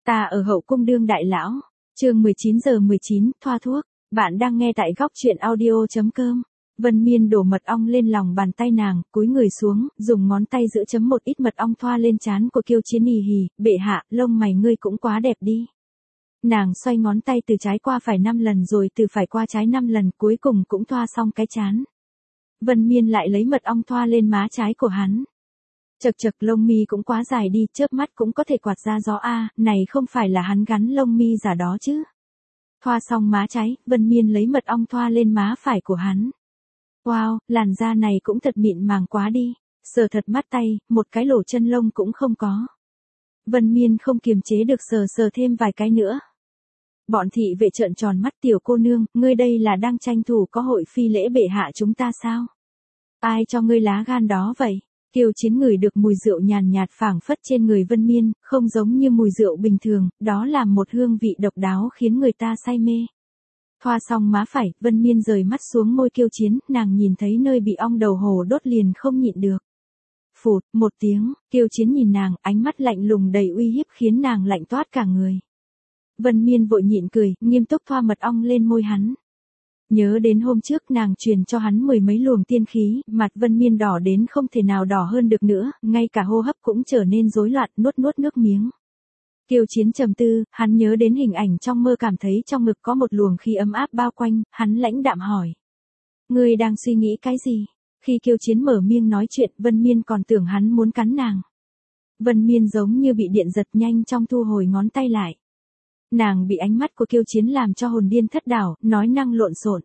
Ta ở hậu cung đương đại lão. Chương 19:19, thoa thuốc. Bạn đang nghe tại góc truyện audio.com. Vân Miên đổ mật ong lên lòng bàn tay nàng, cúi người xuống, dùng ngón tay giữ chấm một ít mật ong thoa lên trán của Kiêu Chiến hì hì, bệ hạ, lông mày ngươi cũng quá đẹp đi. Nàng xoay ngón tay từ trái qua phải 5 lần rồi từ phải qua trái 5 lần, cuối cùng cũng thoa xong cái trán. Vân Miên lại lấy mật ong thoa lên má trái của hắn. Chật chật, lông mi cũng quá dài đi, chớp mắt cũng có thể quạt ra gió a, này không phải là hắn gắn lông mi giả đó chứ. Thoa xong má trái, Vân Miên lấy mật ong thoa lên má phải của hắn. Wow, làn da này cũng thật mịn màng quá đi, sờ thật mát tay, một cái lỗ chân lông cũng không có. Vân Miên không kiềm chế được sờ thêm vài cái nữa. Bọn thị vệ trợn tròn mắt, tiểu cô nương, ngươi đây là đang tranh thủ có hội phi lễ bệ hạ chúng ta sao? Ai cho ngươi lá gan đó vậy? Kiêu Chiến ngửi được mùi rượu nhàn nhạt phảng phất trên người Vân Miên, không giống như mùi rượu bình thường, đó là một hương vị độc đáo khiến người ta say mê. Thoa xong má phải, Vân Miên rời mắt xuống môi Kiêu Chiến, nàng nhìn thấy nơi bị ong đầu hổ đốt liền không nhịn được. Phụt, một tiếng, Kiêu Chiến nhìn nàng, ánh mắt lạnh lùng đầy uy hiếp khiến nàng lạnh toát cả người. Vân Miên vội nhịn cười, nghiêm túc thoa mật ong lên môi hắn. Nhớ đến hôm trước nàng truyền cho hắn 10 mấy luồng tiên khí, mặt Vân Miên đỏ đến không thể nào đỏ hơn được nữa, ngay cả hô hấp cũng trở nên rối loạn, nuốt nước miếng. Kiêu Chiến trầm tư, hắn nhớ đến hình ảnh trong mơ, cảm thấy trong ngực có một luồng khí ấm áp bao quanh, hắn lãnh đạm hỏi. Ngươi đang suy nghĩ cái gì? Khi Kiêu Chiến mở miệng nói chuyện, Vân Miên còn tưởng hắn muốn cắn nàng. Vân Miên giống như bị điện giật, nhanh trong thu hồi ngón tay lại. Nàng bị ánh mắt của Kiêu Chiến làm cho hồn điên thất đảo, nói năng lộn xộn.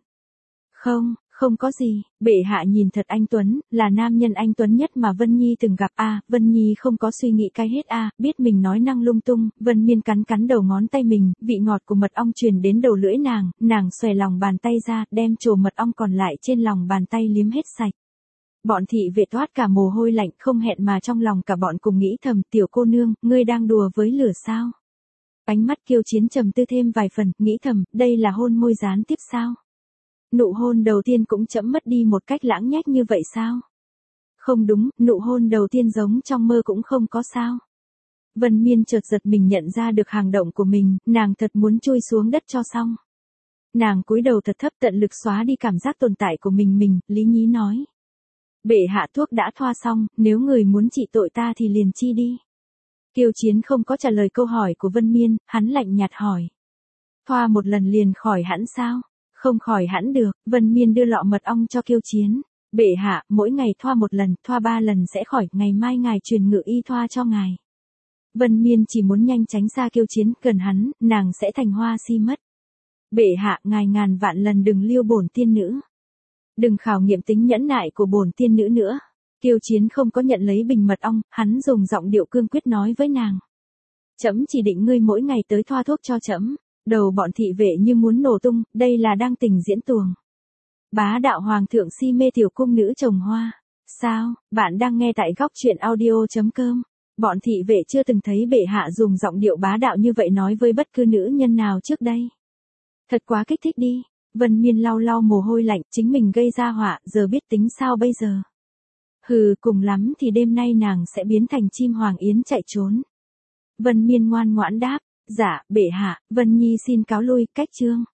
Không có gì, bệ hạ nhìn thật anh tuấn, là nam nhân anh tuấn nhất mà Vân Nhi từng gặp a. Vân Nhi không có suy nghĩ cái hết a, biết mình nói năng lung tung. Vân Miên cắn đầu ngón tay mình, vị ngọt của mật ong truyền đến đầu lưỡi nàng xòe lòng bàn tay ra, đem trồ mật ong còn lại trên lòng bàn tay liếm hết sạch. Bọn thị vệ toát cả mồ hôi lạnh, không hẹn mà trong lòng cả bọn cùng nghĩ thầm, tiểu cô nương, ngươi đang đùa với lửa sao? Ánh mắt Kiêu Chiến trầm tư thêm vài phần, nghĩ thầm, đây là hôn môi gián tiếp sao? Nụ hôn đầu tiên cũng chậm mất đi một cách lãng nhách như vậy sao? Không đúng, nụ hôn đầu tiên giống trong mơ cũng không có sao? Vân Miên chợt giật mình nhận ra được hành động của mình, nàng thật muốn chui xuống đất cho xong. Nàng cúi đầu thật thấp, tận lực xóa đi cảm giác tồn tại của mình, lý nhí nói. Bệ hạ, thuốc đã thoa xong, nếu người muốn trị tội ta thì liền chi đi. Kiêu Chiến không có trả lời câu hỏi của Vân Miên, hắn lạnh nhạt hỏi. Thoa một lần liền khỏi hẳn sao? Không khỏi hẳn được. Vân Miên đưa lọ mật ong cho Kiêu Chiến. Bệ hạ, mỗi ngày thoa một lần, thoa 3 lần sẽ khỏi, ngày mai ngài truyền ngự y thoa cho ngài. Vân Miên chỉ muốn nhanh tránh xa Kiêu Chiến, gần hắn, nàng sẽ thành hoa si mất. Bệ hạ, ngài ngàn vạn lần đừng liêu bổn tiên nữ. Đừng khảo nghiệm tính nhẫn nại của bổn tiên nữ nữa. Kiêu Chiến không có nhận lấy bình mật ong, hắn dùng giọng điệu cương quyết nói với nàng. Trẫm chỉ định ngươi mỗi ngày tới thoa thuốc cho trẫm. Đầu bọn thị vệ như muốn nổ tung, đây là đang tình diễn tuồng. Bá đạo hoàng thượng si mê tiểu cung nữ trồng hoa. Sao, bạn đang nghe tại góc truyện audio.com. Bọn thị vệ chưa từng thấy bệ hạ dùng giọng điệu bá đạo như vậy nói với bất cứ nữ nhân nào trước đây. Thật quá kích thích đi. Vân Miên lau mồ hôi lạnh, chính mình gây ra họa, giờ biết tính sao bây giờ. Hừ, cùng lắm thì đêm nay nàng sẽ biến thành chim hoàng yến chạy trốn. Vân Miên ngoan ngoãn đáp, dạ, bệ hạ, Vân Nhi xin cáo lui, cách chương.